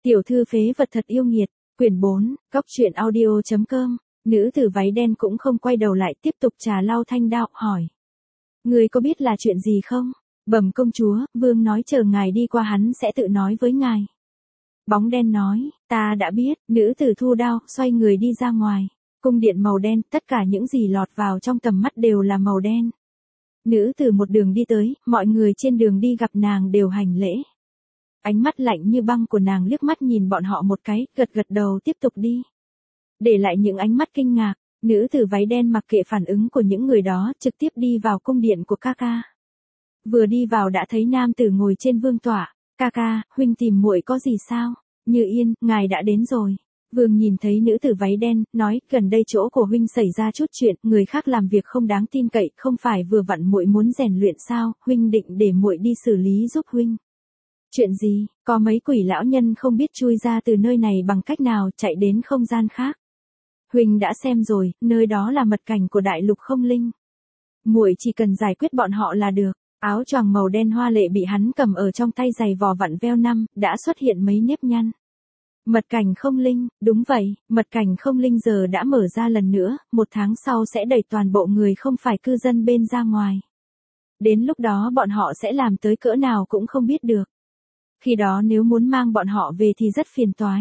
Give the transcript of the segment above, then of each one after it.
Tiểu thư phế vật thật yêu nghiệt, quyển 4, cóc truyện audio.com, nữ tử váy đen cũng không quay đầu lại tiếp tục trà lau thanh đạo, hỏi. Người có biết là chuyện gì không? Bẩm công chúa, vương nói chờ ngài đi qua hắn sẽ tự nói với ngài. Bóng đen nói, ta đã biết, nữ tử thu đao, xoay người đi ra ngoài. Cung điện màu đen, tất cả những gì lọt vào trong tầm mắt đều là màu đen. Nữ tử một đường đi tới, mọi người trên đường đi gặp nàng đều hành lễ. Ánh mắt lạnh như băng của nàng liếc mắt nhìn bọn họ một cái, gật gật đầu tiếp tục đi. Để lại những ánh mắt kinh ngạc, nữ tử váy đen mặc kệ phản ứng của những người đó, trực tiếp đi vào cung điện của ca ca. Vừa đi vào đã thấy nam tử ngồi trên vương tọa, ca ca, huynh tìm muội có gì sao? Như Yên, ngài đã đến rồi. Vương nhìn thấy nữ tử váy đen, nói, gần đây chỗ của huynh xảy ra chút chuyện, người khác làm việc không đáng tin cậy, không phải vừa vặn muội muốn rèn luyện sao, huynh định để muội đi xử lý giúp huynh. Chuyện gì, có mấy quỷ lão nhân không biết chui ra từ nơi này bằng cách nào chạy đến không gian khác. Huynh đã xem rồi, nơi đó là mật cảnh của đại lục không linh. Muội chỉ cần giải quyết bọn họ là được. Áo choàng màu đen hoa lệ bị hắn cầm ở trong tay giày vò vặn veo năm, đã xuất hiện mấy nếp nhăn. Mật cảnh không linh, đúng vậy, mật cảnh không linh giờ đã mở ra lần nữa, 1 tháng sau sẽ đẩy toàn bộ người không phải cư dân bên ra ngoài. Đến lúc đó bọn họ sẽ làm tới cỡ nào cũng không biết được. Khi đó nếu muốn mang bọn họ về thì rất phiền toái.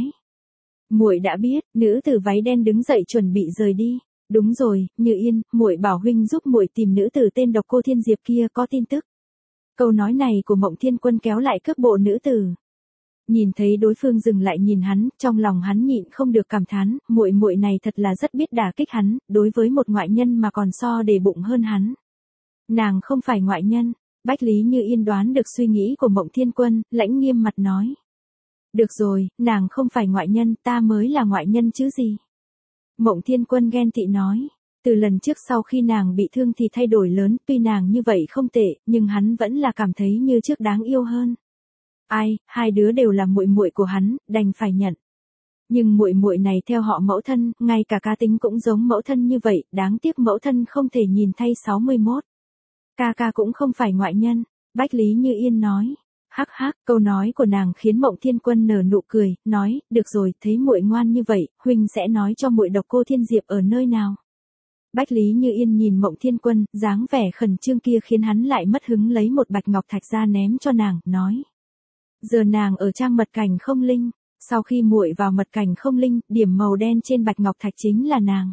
Muội đã biết, nữ tử váy đen đứng dậy chuẩn bị rời đi. Đúng rồi, Như Yên, muội bảo huynh giúp muội tìm nữ tử tên Độc Cô Thiên Diệp kia có tin tức. Câu nói này của Mộng Thiên Quân kéo lại cước bộ nữ tử. Nhìn thấy đối phương dừng lại nhìn hắn, trong lòng hắn nhịn không được cảm thán, muội này thật là rất biết đả kích hắn, đối với một ngoại nhân mà còn so để bụng hơn hắn. Nàng không phải ngoại nhân. Bách Lý Như Yên đoán được suy nghĩ của Mộng Thiên Quân, lãnh nghiêm mặt nói. Được rồi, nàng không phải ngoại nhân, ta mới là ngoại nhân chứ gì. Mộng Thiên Quân ghen tị nói. Từ lần trước sau khi nàng bị thương thì thay đổi lớn, tuy nàng như vậy không tệ, nhưng hắn vẫn là cảm thấy như trước đáng yêu hơn. Ai, hai đứa đều là muội của hắn, đành phải nhận. Nhưng muội này theo họ mẫu thân, ngay cả cá tính cũng giống mẫu thân như vậy, đáng tiếc mẫu thân không thể nhìn thay 61. Ca ca cũng không phải ngoại nhân, Bách Lý Như Yên nói. Hắc hắc, câu nói của nàng khiến Mộng Thiên Quân nở nụ cười, nói, được rồi, thấy muội ngoan như vậy, huynh sẽ nói cho muội Độc Cô Thiên Diệp ở nơi nào. Bách Lý Như Yên nhìn Mộng Thiên Quân, dáng vẻ khẩn trương kia khiến hắn lại mất hứng lấy một bạch ngọc thạch ra ném cho nàng, nói. Giờ nàng ở trang mật cảnh không linh, sau khi muội vào mật cảnh không linh, điểm màu đen trên bạch ngọc thạch chính là nàng.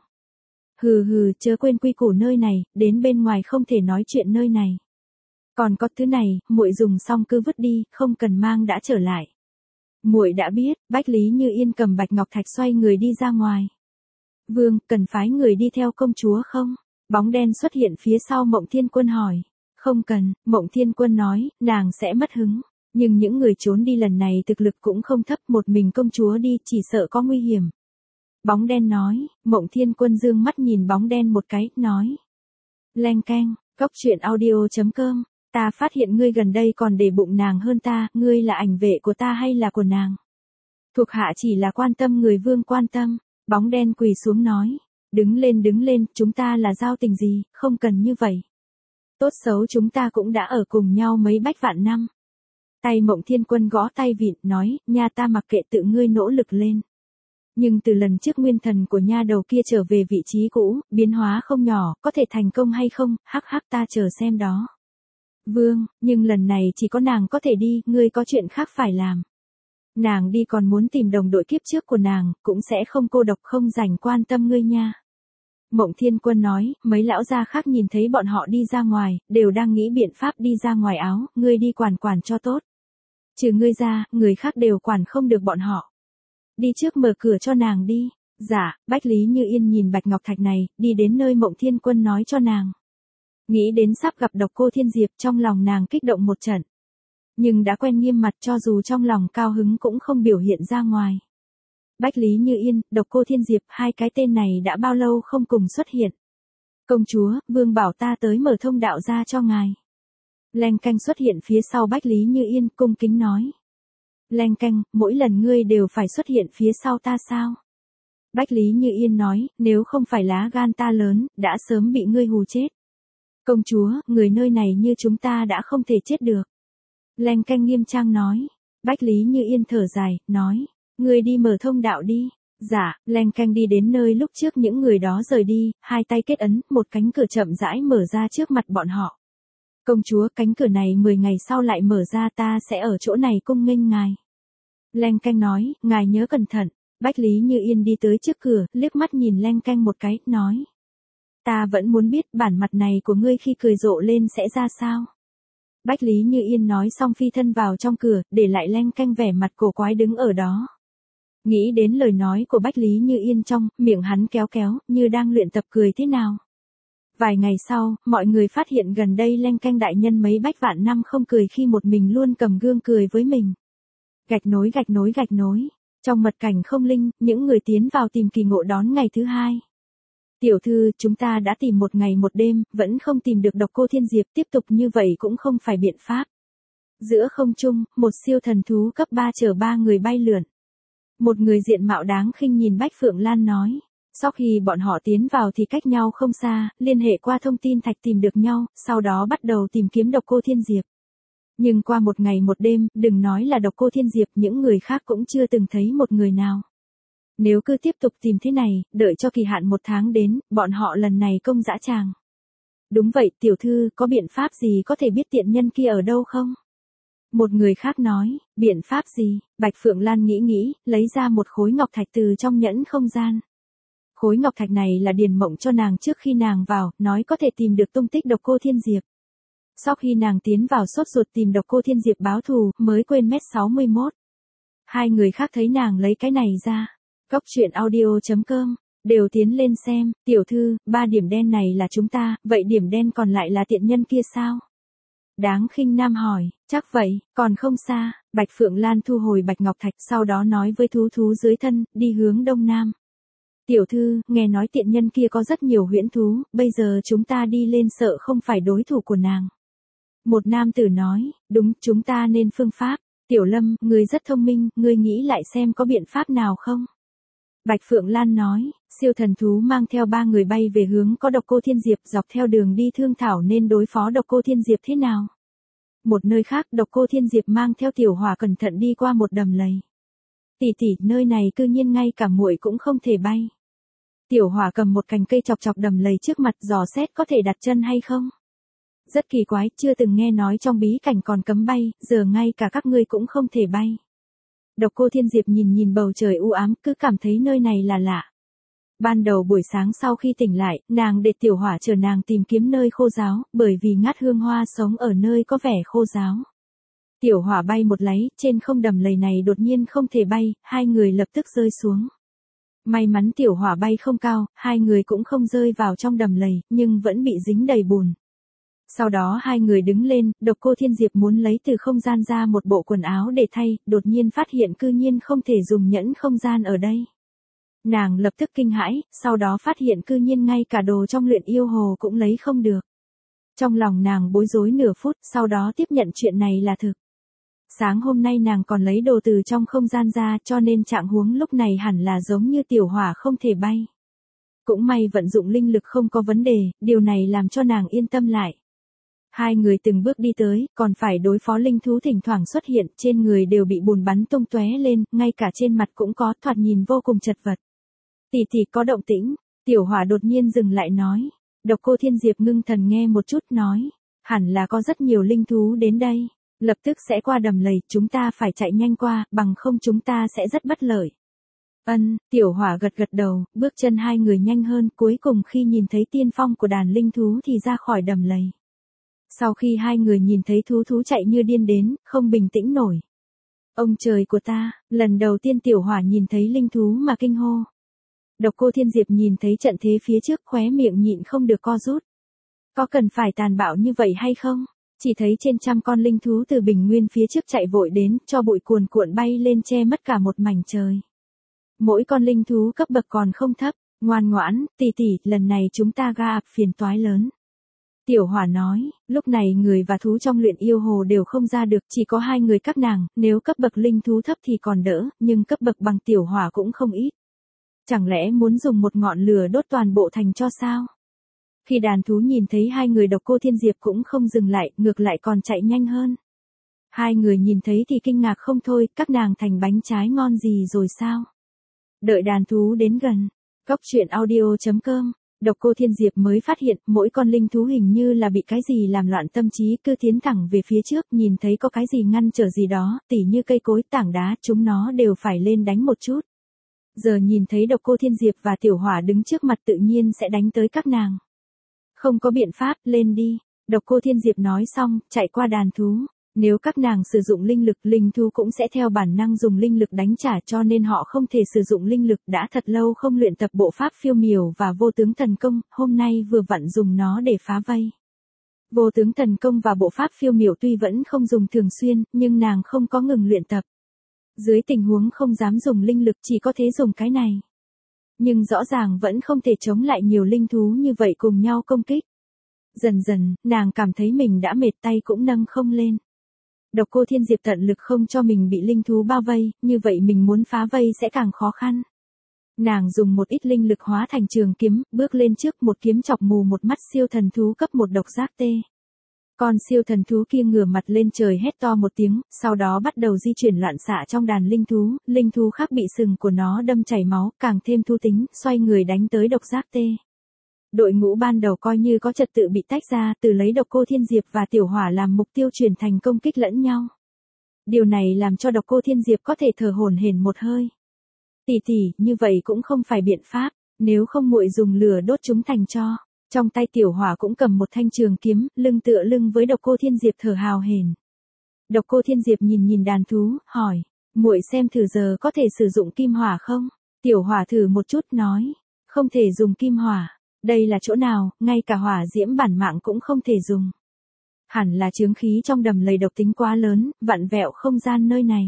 Hừ hừ, chớ quên quy củ nơi này, đến bên ngoài không thể nói chuyện nơi này. Còn có thứ này, muội dùng xong cứ vứt đi, không cần mang đã trở lại. Muội đã biết, Bách Lý Như Yên cầm bạch ngọc thạch xoay người đi ra ngoài. Vương, cần phái người đi theo công chúa không? Bóng đen xuất hiện phía sau Mộng Thiên Quân hỏi. Không cần, Mộng Thiên Quân nói, nàng sẽ mất hứng. Nhưng những người trốn đi lần này thực lực cũng không thấp, một mình công chúa đi chỉ sợ có nguy hiểm. Bóng đen nói, Mộng Thiên Quân dương mắt nhìn bóng đen một cái, nói. Leng keng, cóc truyện audio.com, ta phát hiện ngươi gần đây còn để bụng nàng hơn ta, ngươi là ảnh vệ của ta hay là của nàng? Thuộc hạ chỉ là quan tâm người vương quan tâm, bóng đen quỳ xuống nói. Đứng lên, chúng ta là giao tình gì, không cần như vậy. Tốt xấu chúng ta cũng đã ở cùng nhau mấy bách vạn năm. Tay Mộng Thiên Quân gõ tay vịn, nói, nha ta mặc kệ tự ngươi nỗ lực lên. Nhưng từ lần trước nguyên thần của nha đầu kia trở về vị trí cũ, biến hóa không nhỏ, có thể thành công hay không, hắc hắc ta chờ xem đó. Vương, nhưng lần này chỉ có nàng có thể đi, ngươi có chuyện khác phải làm. Nàng đi còn muốn tìm đồng đội kiếp trước của nàng, cũng sẽ không cô độc không rảnh quan tâm ngươi nha. Mộng Thiên Quân nói, mấy lão gia khác nhìn thấy bọn họ đi ra ngoài, đều đang nghĩ biện pháp đi ra ngoài áo, ngươi đi quản cho tốt. Trừ ngươi ra, người khác đều quản không được bọn họ. Đi trước mở cửa cho nàng đi. Dạ, Bách Lý Như Yên nhìn bạch ngọc thạch này, đi đến nơi Mộng Thiên Quân nói cho nàng. Nghĩ đến sắp gặp Độc Cô Thiên Diệp, trong lòng nàng kích động một trận. Nhưng đã quen nghiêm mặt, cho dù trong lòng cao hứng cũng không biểu hiện ra ngoài. Bách Lý Như Yên, Độc Cô Thiên Diệp, hai cái tên này đã bao lâu không cùng xuất hiện. Công chúa, vương bảo ta tới mở thông đạo ra cho ngài. Leng canh xuất hiện phía sau Bách Lý Như Yên, cung kính nói. Leng canh, mỗi lần ngươi đều phải xuất hiện phía sau ta sao? Bách Lý Như Yên nói, nếu không phải lá gan ta lớn, đã sớm bị ngươi hù chết. Công chúa, người nơi này như chúng ta đã không thể chết được. Leng canh nghiêm trang nói. Bách Lý Như Yên thở dài, nói. Ngươi đi mở thông đạo đi. Dạ, leng keng đi đến nơi lúc trước những người đó rời đi, hai tay kết ấn, một cánh cửa chậm rãi mở ra trước mặt bọn họ. Công chúa, cánh cửa này 10 ngày sau lại mở ra, ta sẽ ở chỗ này cung nghênh ngài. Leng keng nói, ngài nhớ cẩn thận. Bách Lý Như Yên đi tới trước cửa, liếc mắt nhìn leng keng một cái, nói. Ta vẫn muốn biết bản mặt này của ngươi khi cười rộ lên sẽ ra sao. Bách Lý Như Yên nói xong phi thân vào trong cửa, để lại leng keng vẻ mặt cổ quái đứng ở đó. Nghĩ đến lời nói của Bách Lý Như Yên trong, miệng hắn kéo kéo, như đang luyện tập cười thế nào. Vài ngày sau, mọi người phát hiện gần đây leng keng đại nhân mấy bách vạn năm không cười khi một mình luôn cầm gương cười với mình. Gạch nối gạch nối gạch nối. Trong mật cảnh không linh, những người tiến vào tìm kỳ ngộ đón ngày thứ hai. Tiểu thư, chúng ta đã tìm một ngày một đêm, vẫn không tìm được Độc Cô Thiên Diệp, tiếp tục như vậy cũng không phải biện pháp. Giữa không trung, một siêu thần thú cấp 3 chở 3 người bay lượn. Một người diện mạo đáng khinh nhìn Bách Phượng Lan nói. Sau khi bọn họ tiến vào thì cách nhau không xa, liên hệ qua thông tin thạch tìm được nhau, sau đó bắt đầu tìm kiếm Độc Cô Thiên Diệp. Nhưng qua một ngày một đêm, đừng nói là Độc Cô Thiên Diệp, những người khác cũng chưa từng thấy một người nào. Nếu cứ tiếp tục tìm thế này, đợi cho kỳ hạn 1 tháng đến, bọn họ lần này công dã tràng. Đúng vậy, tiểu thư, có biện pháp gì có thể biết tiện nhân kia ở đâu không? Một người khác nói, biện pháp gì? Bạch Phượng Lan nghĩ, lấy ra một khối ngọc thạch từ trong nhẫn không gian. Khối ngọc thạch này là Điền Mộng cho nàng trước khi nàng vào, nói có thể tìm được tung tích Độc Cô Thiên Diệp. Sau khi nàng tiến vào sốt ruột tìm Độc Cô Thiên Diệp báo thù, mới quên M61. Hai người khác thấy nàng lấy cái này ra. Góc truyện audio.com, đều tiến lên xem, tiểu thư, 3 điểm đen này là chúng ta, vậy điểm đen còn lại là tiện nhân kia sao? Đáng khinh nam hỏi, chắc vậy, còn không xa. Bạch Phượng Lan thu hồi bạch ngọc thạch, sau đó nói với thú thú dưới thân, đi hướng đông nam. Tiểu thư, nghe nói tiện nhân kia có rất nhiều huyễn thú, bây giờ chúng ta đi lên sợ không phải đối thủ của nàng. Một nam tử nói, đúng, chúng ta nên phương pháp. Tiểu Lâm, ngươi rất thông minh, ngươi nghĩ lại xem có biện pháp nào không? Bạch Phượng Lan nói, siêu thần thú mang theo 3 người bay về hướng có Độc Cô Thiên Diệp, dọc theo đường đi thương thảo nên đối phó Độc Cô Thiên Diệp thế nào. Một nơi khác, Độc Cô Thiên Diệp mang theo Tiểu Hỏa cẩn thận đi qua một đầm lầy. Tỷ tỷ, nơi này cư nhiên ngay cả muội cũng không thể bay. Tiểu Hỏa cầm một cành cây chọc chọc đầm lầy trước mặt, dò xét có thể đặt chân hay không. Rất kỳ quái, chưa từng nghe nói trong bí cảnh còn cấm bay, giờ ngay cả các ngươi cũng không thể bay. Độc Cô Thiên Diệp nhìn bầu trời u ám, cứ cảm thấy nơi này là lạ. Ban đầu buổi sáng sau khi tỉnh lại, nàng để Tiểu Hỏa chờ nàng tìm kiếm nơi khô ráo, bởi vì Ngát Hương Hoa sống ở nơi có vẻ khô ráo. Tiểu Hỏa bay một láy, trên không đầm lầy này đột nhiên không thể bay, hai người lập tức rơi xuống. May mắn Tiểu Hỏa bay không cao, hai người cũng không rơi vào trong đầm lầy, nhưng vẫn bị dính đầy bùn. Sau đó hai người đứng lên, Độc Cô Thiên Diệp muốn lấy từ không gian ra một bộ quần áo để thay, đột nhiên phát hiện cư nhiên không thể dùng nhẫn không gian ở đây. Nàng lập tức kinh hãi, sau đó phát hiện cư nhiên ngay cả đồ trong luyện yêu hồ cũng lấy không được. Trong lòng nàng bối rối nửa phút, sau đó tiếp nhận chuyện này là thực. Sáng hôm nay nàng còn lấy đồ từ trong không gian ra, cho nên trạng huống lúc này hẳn là giống như Tiểu Hỏa không thể bay. Cũng may vận dụng linh lực không có vấn đề, điều này làm cho nàng yên tâm lại. Hai người từng bước đi tới, còn phải đối phó linh thú thỉnh thoảng xuất hiện, trên người đều bị bùn bắn tung tóe lên, ngay cả trên mặt cũng có, thoạt nhìn vô cùng chật vật. Tỷ tỷ có động tĩnh, Tiểu Hỏa đột nhiên dừng lại nói. Độc Cô Thiên Diệp ngưng thần nghe một chút nói, hẳn là có rất nhiều linh thú đến đây, lập tức sẽ qua đầm lầy, chúng ta phải chạy nhanh qua, bằng không chúng ta sẽ rất bất lợi. Tiểu Hỏa gật gật đầu, bước chân hai người nhanh hơn, cuối cùng khi nhìn thấy tiên phong của đàn linh thú thì ra khỏi đầm lầy. Sau khi hai người nhìn thấy thú chạy như điên đến, không bình tĩnh nổi. Ông trời của ta, lần đầu tiên Tiểu Hỏa nhìn thấy linh thú mà kinh hô. Độc Cô Thiên Diệp nhìn thấy trận thế phía trước, khóe miệng nhịn không được co rút. Có cần phải tàn bạo như vậy hay không? Chỉ thấy trên trăm con linh thú từ bình nguyên phía trước chạy vội đến, cho bụi cuồn cuộn bay lên che mất cả một mảnh trời. Mỗi con linh thú cấp bậc còn không thấp, ngoan ngoãn, tỷ tỷ, lần này chúng ta gặp phiền toái lớn. Tiểu Hỏa nói, lúc này người và thú trong luyện yêu hồ đều không ra được, chỉ có hai người các nàng, nếu cấp bậc linh thú thấp thì còn đỡ, nhưng cấp bậc bằng Tiểu Hỏa cũng không ít. Chẳng lẽ muốn dùng một ngọn lửa đốt toàn bộ thành cho sao? Khi đàn thú nhìn thấy hai người Độc Cô Thiên Diệp cũng không dừng lại, ngược lại còn chạy nhanh hơn. Hai người nhìn thấy thì kinh ngạc không thôi, các nàng thành bánh trái ngon gì rồi sao? Đợi đàn thú đến gần. Cóc truyện audio.com. Độc Cô Thiên Diệp mới phát hiện mỗi con linh thú hình như là bị cái gì làm loạn tâm trí, cứ tiến thẳng về phía trước, nhìn thấy có cái gì ngăn trở gì đó, tỉ như cây cối, tảng đá, chúng nó đều phải lên đánh một chút. Giờ nhìn thấy Độc Cô Thiên Diệp và Tiểu Hỏa đứng trước mặt tự nhiên sẽ đánh tới các nàng. Không có biện pháp, lên đi. Độc Cô Thiên Diệp nói xong, chạy qua đàn thú. Nếu các nàng sử dụng linh lực, linh thú cũng sẽ theo bản năng dùng linh lực đánh trả, cho nên họ không thể sử dụng linh lực, đã thật lâu không luyện tập bộ pháp phiêu miểu và vô tướng thần công, hôm nay vừa vặn dùng nó để phá vây. Vô tướng thần công và bộ pháp phiêu miểu tuy vẫn không dùng thường xuyên, nhưng nàng không có ngừng luyện tập. Dưới tình huống không dám dùng linh lực chỉ có thể dùng cái này. Nhưng rõ ràng vẫn không thể chống lại nhiều linh thú như vậy cùng nhau công kích. Dần dần, nàng cảm thấy mình đã mệt, tay cũng nâng không lên. Độc Cô Thiên Diệp tận lực không cho mình bị linh thú bao vây, như vậy mình muốn phá vây sẽ càng khó khăn. Nàng dùng một ít linh lực hóa thành trường kiếm, bước lên trước, một kiếm chọc mù một mắt siêu thần thú cấp 1 độc giác tê. Con siêu thần thú kia ngửa mặt lên trời hét to một tiếng, sau đó bắt đầu di chuyển loạn xạ trong đàn linh thú khác bị sừng của nó đâm chảy máu, càng thêm thú tính, xoay người đánh tới độc giác tê. Đội ngũ ban đầu coi như có trật tự bị tách ra, từ lấy Độc Cô Thiên Diệp và Tiểu Hỏa làm mục tiêu chuyển thành công kích lẫn nhau. Điều này làm cho Độc Cô Thiên Diệp có thể thở hổn hển một hơi. Tỷ tỷ, như vậy cũng không phải biện pháp, nếu không muội dùng lửa đốt chúng thành tro. Trong tay Tiểu Hỏa cũng cầm một thanh trường kiếm, lưng tựa lưng với Độc Cô Thiên Diệp thở hào hển. Độc Cô Thiên Diệp nhìn đàn thú, hỏi, muội xem thử giờ có thể sử dụng kim hỏa không? Tiểu Hỏa thử một chút nói, không thể dùng kim hỏa. Đây là chỗ nào, ngay cả hỏa diễm bản mạng cũng không thể dùng. Hẳn là chướng khí trong đầm lầy độc tính quá lớn, vặn vẹo không gian nơi này.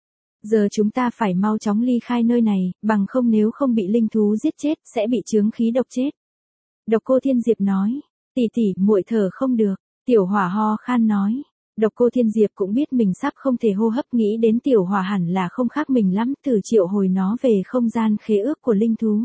Giờ chúng ta phải mau chóng ly khai nơi này, bằng không nếu không bị linh thú giết chết, sẽ bị chướng khí độc chết. Độc Cô Thiên Diệp nói, tỷ tỷ, muội thở không được. Tiểu Hỏa ho khan nói. Độc Cô Thiên Diệp cũng biết mình sắp không thể hô hấp, nghĩ đến Tiểu Hỏa hẳn là không khác mình lắm, thử triệu hồi nó về không gian khế ước của linh thú.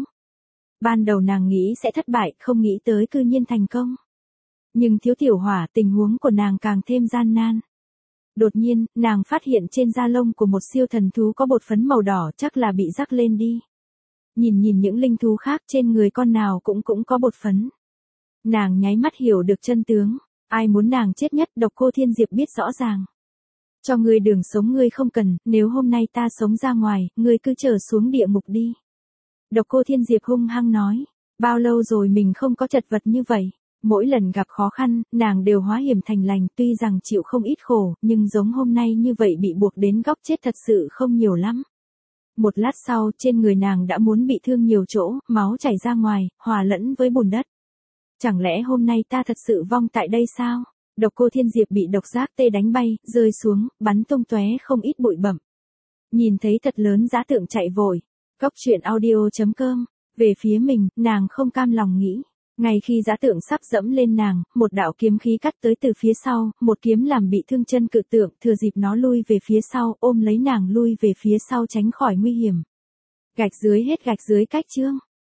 Ban đầu nàng nghĩ sẽ thất bại, không nghĩ tới cư nhiên thành công. Nhưng thiếu Tiểu Hỏa, tình huống của nàng càng thêm gian nan. Đột nhiên, nàng phát hiện trên da lông của một siêu thần thú có bột phấn màu đỏ, chắc là bị rắc lên đi. Nhìn những linh thú khác, trên người con nào cũng có bột phấn. Nàng nháy mắt hiểu được chân tướng, ai muốn nàng chết nhất, Độc Cô Thiên Diệp biết rõ ràng. Cho ngươi đường sống ngươi không cần, nếu hôm nay ta sống ra ngoài, ngươi cứ trở xuống địa ngục đi. Độc Cô Thiên Diệp hung hăng nói, bao lâu rồi mình không có chật vật như vậy. Mỗi lần gặp khó khăn, nàng đều hóa hiểm thành lành, tuy rằng chịu không ít khổ, nhưng giống hôm nay như vậy bị buộc đến góc chết thật sự không nhiều lắm. Một lát sau, trên người nàng đã muốn bị thương nhiều chỗ, máu chảy ra ngoài, hòa lẫn với bùn đất. Chẳng lẽ hôm nay ta thật sự vong tại đây sao? Độc Cô Thiên Diệp bị độc giác tê đánh bay, rơi xuống, bắn tung tóe không ít bụi bặm. Nhìn thấy thật lớn dã tượng chạy vội. Cóc truyện audio.com. Về phía mình, nàng không cam lòng nghĩ. Ngay khi dã tượng sắp dẫm lên nàng, một đạo kiếm khí cắt tới từ phía sau, một kiếm làm bị thương chân cự tượng, thừa dịp nó lui về phía sau, ôm lấy nàng lui về phía sau tránh khỏi nguy hiểm. Gạch dưới hết gạch dưới cách chương.